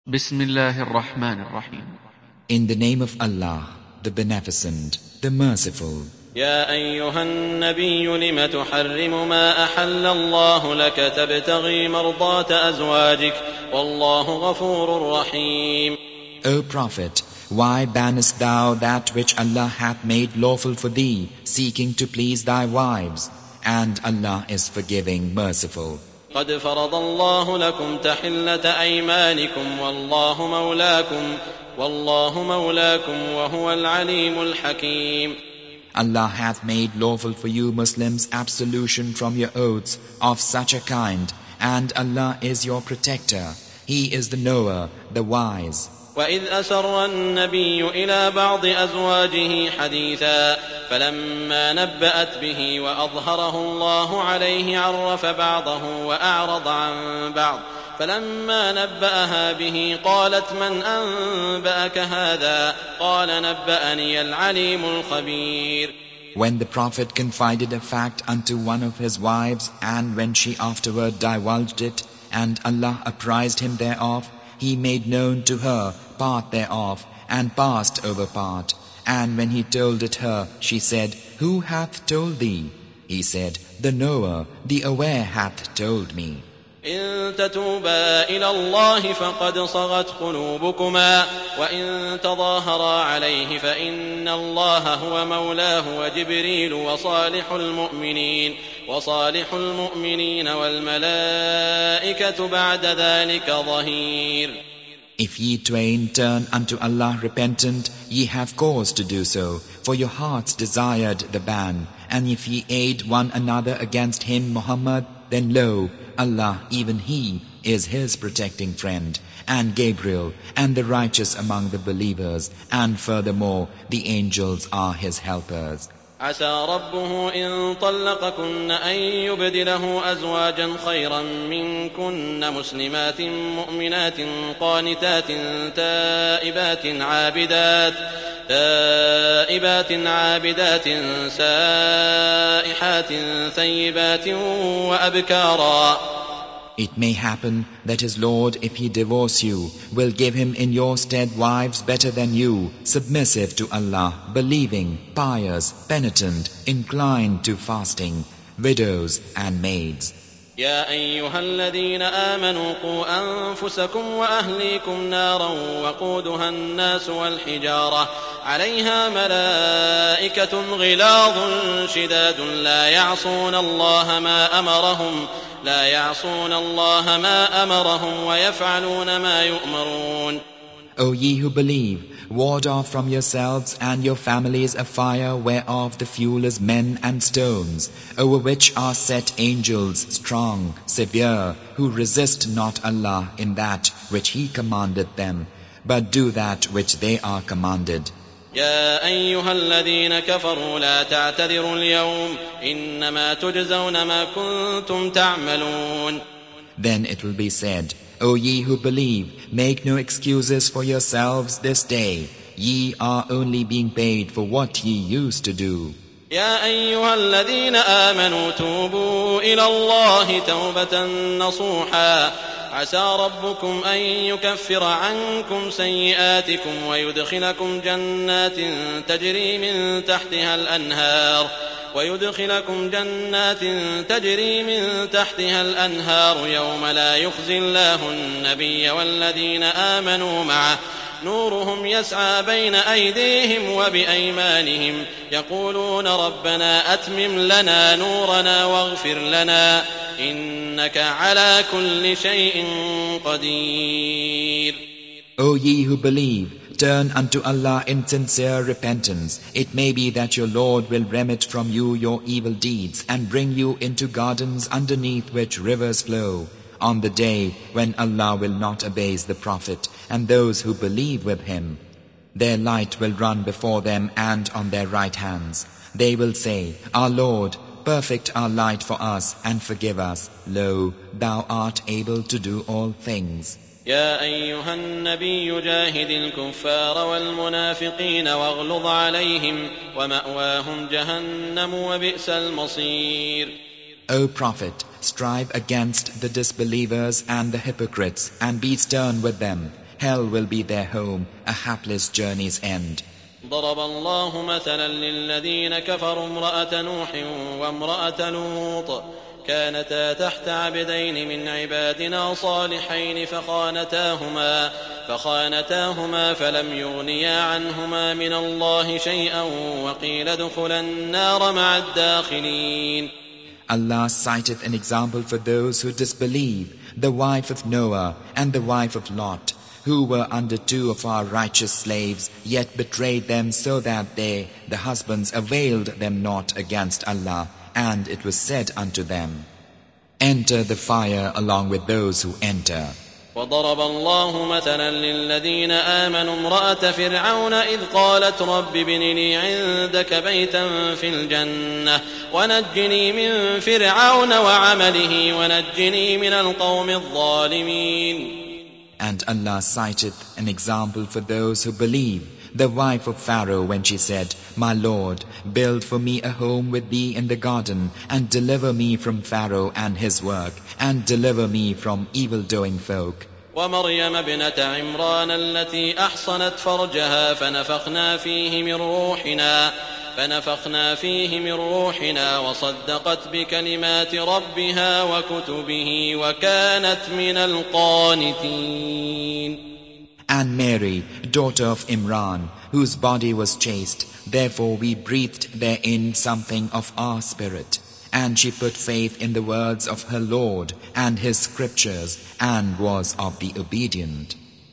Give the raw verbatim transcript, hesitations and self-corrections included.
Bismillahir Rahmanir Rahim. In the name of Allah, the Beneficent, the Merciful. يا أيها النبي لم تحرم ما أحل الله لك تبتغي مرضات أزواجك والله غفور رحيم. O Prophet, why bannest thou that which Allah hath made lawful for thee, seeking to please thy wives? And Allah is forgiving, merciful. قد فرض الله لكم تحلة أيمانكم والله مولاكم والله مولاكم وهو العليم الحكيم. Allah hath made lawful for you Muslims absolution from your oaths of such a kind, and Allah is your protector. He is the knower, the wise. وإذ أسر النبي إلى بعض أزواجه حديثا فلما نبأت به وأظهره الله عليه عرف بعضه وأعرض عن بعض فلما نبأها به قالت من أنبأك هذا قال نبأني العليم الخبير. When the Prophet confided a fact unto one of his wives, and when she afterward divulged it, and Allah apprised him thereof, He made known to her part thereof, and passed over part. And when he told it her, she said, Who hath told thee? He said, The knower, the aware hath told me. إن تتوبا إلى الله فقد صغت قلوبكما وإن تظاهرا عليه فإن الله هو مولاه وجبريل وصالح المؤمنين وصالح المؤمنين والملائكة بعد ذلك ظهير. If ye twain turn unto Allah repentant, ye have cause to do so, for your hearts desired the ban. And if ye aid one another against him, Muhammad, then lo, Allah, even He, is his protecting friend, and Gabriel, and the righteous among the believers, and furthermore, the angels are his helpers. عسى ربه إن طلقكن أن يبدله أزواجا خيرا منكن مسلمات مؤمنات قانتات تائبات عابدات تائبات عابدات سائحات ثيبات وأبكارا. It may happen that his Lord, if he divorce you, will give him in your stead wives better than you, submissive to Allah, believing, pious, penitent, inclined to fasting, widows and maids. يا أيها الذين آمنوا قوا أنفسكم وأهليكم نارا وقودها الناس والحجارة عليها ملائكة غلاظ شداد لا يعصون الله ما أمرهم لا يعصون الله ما أمرهم ويفعلون ما يؤمرون. O ye who believe, ward off from yourselves and your families a fire whereof the fuel is men and stones, over which are set angels strong, severe, who resist not Allah in that which He commanded them, but do that which they are commanded. يا أيها الذين كفروا لا تعتذروا اليوم إنما تجزون ما كنتم تعملون. Then it will be said, O ye who believe, make no excuses for yourselves this day. Ye are only being paid for what ye used to do. يا أيها الذين آمنوا توبوا إلى الله توبة نصوحا عسى ربكم أن يكفر عنكم سيئاتكم ويدخلكم جنات تجري من تحتها الأنهار ويدخلكم جنات تجري من تحتها الأنهار يوم لا يخزي الله النبي والذين آمنوا معه نورهم يسعى بين أيديهم وبأيمانهم يقولون ربنا أتمم لنا نورنا واغفر لنا إنك على كل شيء قدير. O ye who believe, turn unto Allah in sincere repentance. It may be that your Lord will remit from you your evil deeds and bring you into gardens underneath which rivers flow, on the day when Allah will not abase the Prophet and those who believe with him. Their light will run before them and on their right hands. They will say, Our Lord, perfect our light for us and forgive us. Lo, thou art able to do all things. يا أيها النبي جاهد الكفار والمنافقين واغلظ عليهم ومأواهم جهنم وبئس المصير. O Prophet, strive against the disbelievers and the hypocrites and be stern with them. hell will be their home, a hapless journey's end. ضرب الله مثلا للذين كفروا امرأة نوح وامرأة لوط كانتا تحت عبدين من عبادنا صالحين فخانتاهما فخانتاهما فلم يغنيا عنهما من الله شيئا وقيل ادخلا النار مع الداخلين. Allah citeth an example for those who disbelieve, the wife of Noah and the wife of Lot, who were under two of our righteous slaves, yet betrayed them so that they, the husbands, availed them not against Allah. And it was said unto them, enter the fire along with those who enter. وضرب الله مثلا للذين آمنوا امرأة فرعون إذ قالت رب ابن لي عندك بيتا في الجنة ونجني من فرعون وعمله ونجني من القوم الظالمين. And Allah citeth an example for those who believe, the wife of Pharaoh, when she said, my Lord, build for me a home with thee in the garden, and deliver me from Pharaoh and his work, and deliver me from evil-doing folk. ومريم ابنة عمران التي أحصنت فرجها فنفخنا فيه من روحنا فنفخنا فيه من روحنا وصدقت بكلمات ربها وكتبه وكانت من القانتين. And Mary, daughter of Imran, whose body was chaste, therefore we breathed therein something of our spirit. And she put faith in the words of her Lord and his scriptures, and was of the obedient.